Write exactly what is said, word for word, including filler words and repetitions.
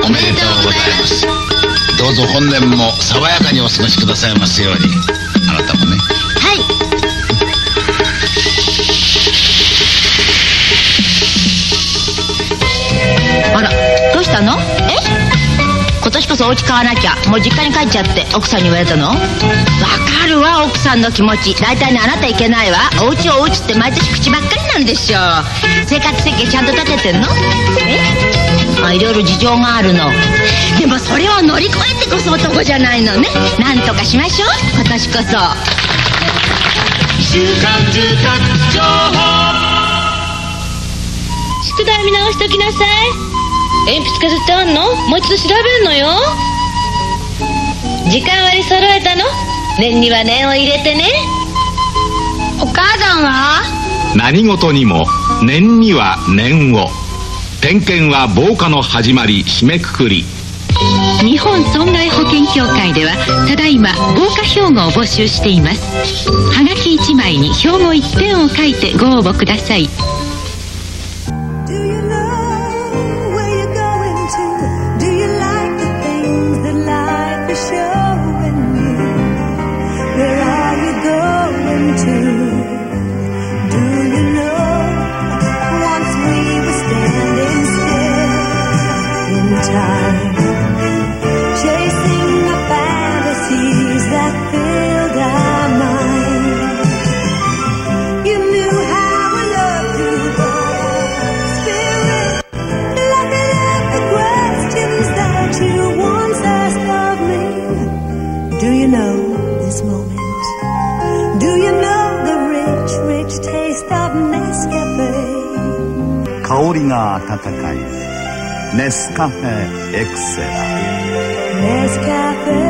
おめでとうございます。どうぞ本年も爽やかにお過ごしくださいますように。あなたもね。 はい。あら、どうしたの？え？今年こそお家買わなきゃ、もう実家に帰っちゃって奥さんに言われたの？わかるわ、奥さんの気持ち。大体ね、あなたいけないわ。お家お家って毎年口ばっかりなんでしょ。生活設計ちゃんと立ててんの？え？あ、いろいろ事情があるの。でもそれを乗り越えてこそ男じゃないのね。なんとかしましょう、今年こそ。 週刊住宅情報。 宿題見直しときなさい。鉛筆削ってあんの？もう一度調べんのよ。時間割揃えたの？念には念を入れてね。 お母さんは？ 何事にも念には念を。点検は防火の始まり、締めくくり。 日本損害保険協会ではただいま防火標語を募集しています。はがきいちまいに標語いってんを書いてご応募ください。 Do you know this moment? Do you know the rich, rich taste of Nescafe? 香りが温かいネスカフェエクセラ。 Nescafe